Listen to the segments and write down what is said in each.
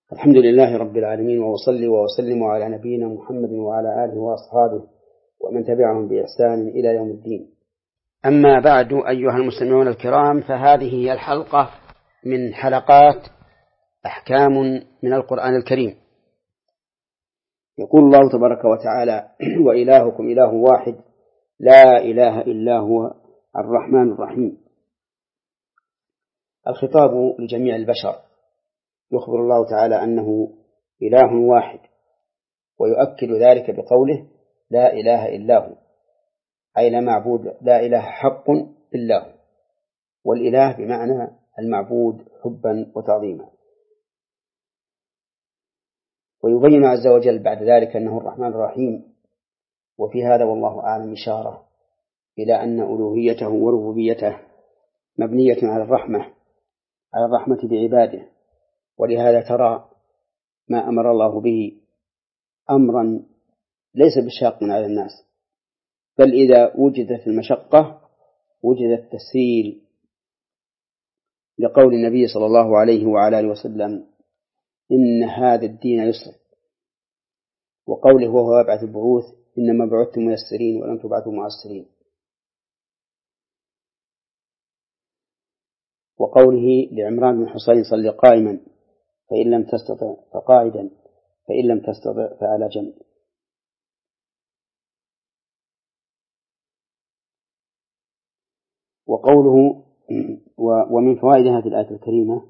الحمد لله رب العالمين، وأصلي وأسلم على نبينا محمد وعلى آله وأصحابه ومن تبعهم بإحسان إلى يوم الدين. أما بعد، أيها المستمعون الكرام، فهذه هي الحلقة من حلقات أحكام من القرآن الكريم. يقول الله تبارك وتعالى: وإلهكم إله واحد لا إله إلا هو الرحمن الرحيم. الخطاب لجميع البشر، يخبر الله تعالى أنه إله واحد، ويؤكد ذلك بقوله: لا إله إلا هو، أي لا معبود، لا إله حق إلا هو. والإله بمعنى المعبود حبا وتعظيما. ويبين عز وجل بعد ذلك أنه الرحمن الرحيم. وفي هذا والله أعلم إشارة إلى أن ألوهيته وربوبيته مبنية على الرحمة بعباده. ولهذا ترى ما أمر الله به أمرا ليس بشاق على الناس، بل إذا وجدت المشقة وجد التسهيل، لقول النبي صلى الله عليه وعلى آله وسلم: إن هذا الدين يسر. وقوله وهو يبعث البعوث: إنما بعثتم ميسرين ولم تبعثوا معسرين. وقوله لعمران بن حصين: صل قائما فإن لم تستطع فقاعدا فإن لم تستطع فعلى جنب. وقوله ومن فوائد هذه الآية الكريمة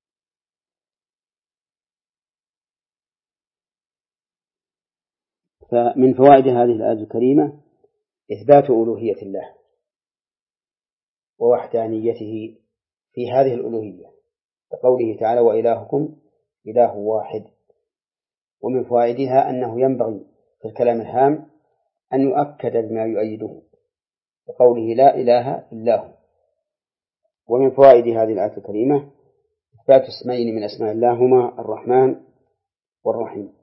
فمن فوائد هذه الآية الكريمة إثبات ألوهية الله ووحدانيته في هذه الألوهية، كقوله تعالى: وإلهكم إله واحد. ومن فوائدها أنه ينبغي في الكلام الهام أن يؤكد بما يؤيده، كقوله: لا إله إلا هو. ومن فوائد هذه الآية الكريمة إثبات اسمين من أسماء الله هما الرحمن والرحيم.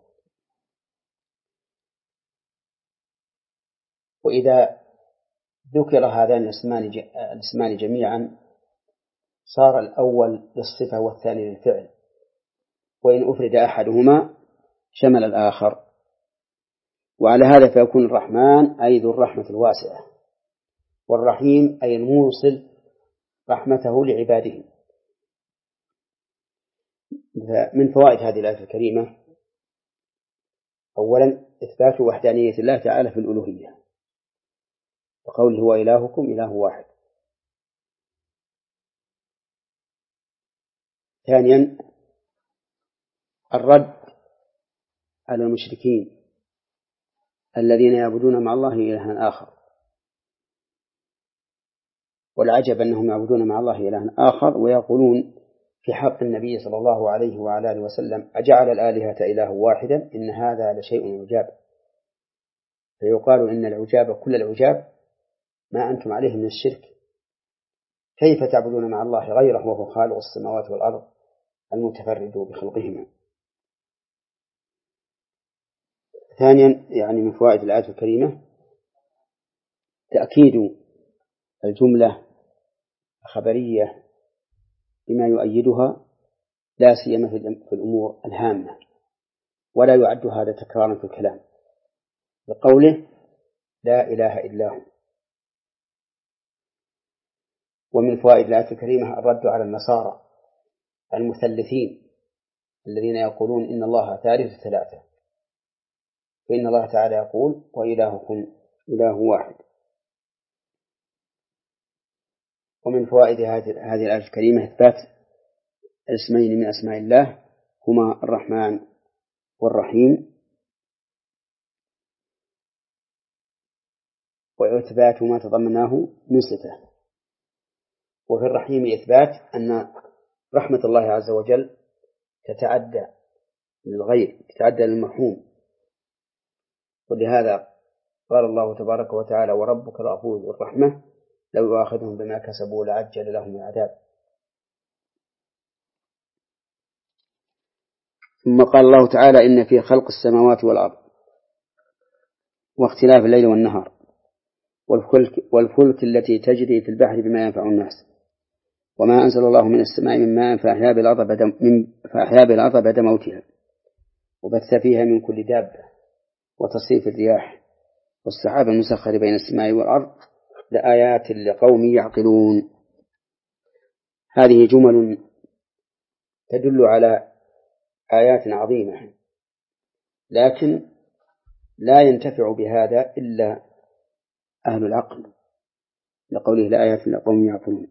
وإذا ذكر هذان الاسمان جميعا صار الأول للصفة والثاني للفعل، وإن أفرد أحدهما شمل الآخر. وعلى هذا فيكون الرحمن أي ذو الرحمة الواسعة، والرحيم أي الموصل رحمته لعباده. من فوائد هذه الآية الكريمة: أولا إثبات وحدانية الله تعالى في الألوهية، وقوله: هو إلهكم إله واحد. ثانيا الرد على المشركين الذين يعبدون مع الله إلها آخر. والعجب أنهم يعبدون مع الله إلها آخر ويقولون في حق النبي صلى الله عليه وعلى آله وسلم: أجعل الآلهة إله واحدا إن هذا لشيء عجاب. فيقال إن العجاب كل العجاب ما أنتم عليه من الشرك، كيف تعبدون مع الله غيره وهو خالق السماوات والأرض المتفرد بخلقهما. ثانيا يعني من فوائد الآية الكريمة تأكيد الجملة الخبرية بما يؤيدها، لا سيما في الأمور الهامة، ولا يعد هذا تكرارا في الكلام، بقوله: لا إله إلا هو. ومن فوائد الآية الكريمة الرد على النصارى المثلثين الذين يقولون إن الله ثالث ثلاثة، فإن الله تعالى يقول: وإلهكم إله واحد. ومن فوائد هذه الآية الكريمة إثبات اسمين من أسماء الله هما الرحمن والرحيم، وإثبات ما تضمناه من صفة. وفي الرحيم إثبات أن رحمة الله عز وجل تتعدى للغير، تتعدى للمرحوم. ولهذا قال الله تبارك وتعالى: وربك الغفور ذو الرحمة لو يؤاخذهم بما كسبوا لعجل لهم العذاب. ثم قال الله تعالى: إن في خلق السماوات والأرض واختلاف الليل والنهار والفلك التي تجري في البحر بما ينفع الناس وما أنزل الله من السماء من ماء فأحيا بالأرض بعد موتها وبث فيها من كل دابة وتصريف الرياح والسحاب المسخر بين السماء والأرض لآيات لقوم يعقلون. هذه جمل تدل على آيات عظيمة، لكن لا ينتفع بهذا إلا أهل العقل، لقوله لآيات لقوم يعقلون.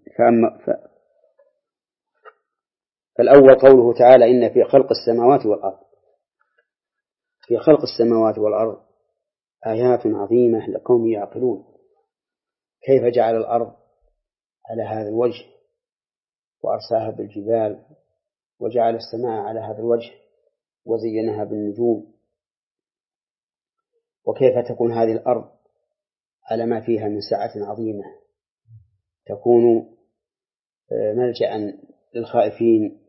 فالأول قوله تعالى إن في خلق السماوات والأرض، في خلق السماوات والأرض آيات عظيمة لقوم يعقلون. كيف جعل الأرض على هذا الوجه وأرساها بالجبال، وجعل السماء على هذا الوجه وزينها بالنجوم، وكيف تكون هذه الأرض على ما فيها من سعة عظيمة، تكون ملجأ للخائفين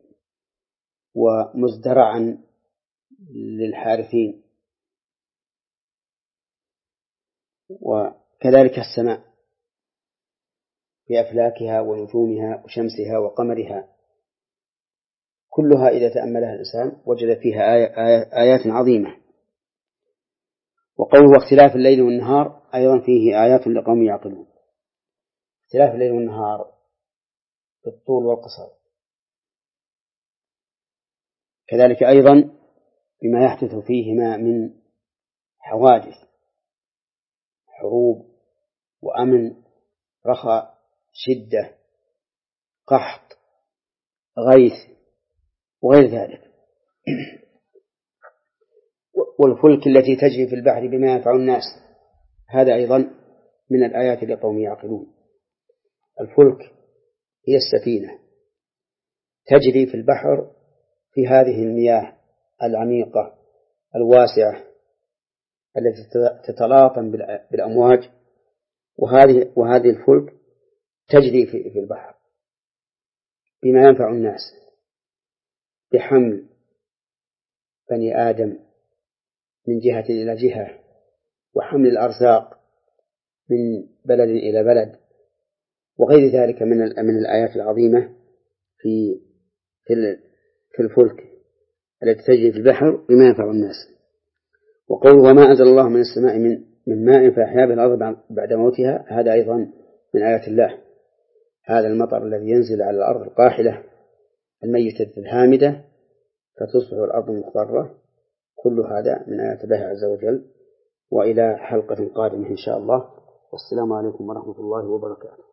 ومزدرعا للحارثين. وكذلك السماء بأفلاكها ونجومها وشمسها وقمرها، كلها إذا تأملها الإنسان وجد فيها آيات عظيمة. وقوله اختلاف الليل والنهار أيضا فيه آيات لقوم يعقلون. اختلاف الليل والنهار بالطول والقصر، كذلك أيضا بما يحدث فيهما من حوادث، حروب وأمن، رخاء، شدة، قحط، غيث، وغير ذلك. والفلك التي تجري في البحر بما ينفع الناس، هذا أيضا من الآيات لقوم يعقلون. الفلك هي السفينة تجري في البحر في هذه المياه العميقة الواسعة التي تتلاطم بالأمواج، وهذه الفلك تجري في البحر بما ينفع الناس، بحمل بني آدم من جهة إلى جهة، وحمل الأرزاق من بلد إلى بلد، وغير ذلك من الآيات العظيمة في الفلك التي تجري في البحر بما ينفع الناس. وقوله وما أنزل الله من السماء من ماء فأحيا به الأرض بعد موتها، هذا أيضا من آيات الله. هذا المطر الذي ينزل على الأرض القاحلة الميتة الهامدة فتصبح الأرض مخضرة، كل هذا من آيات الله عز وجل. وإلى حلقة قادمة إن شاء الله، والسلام عليكم ورحمة الله وبركاته.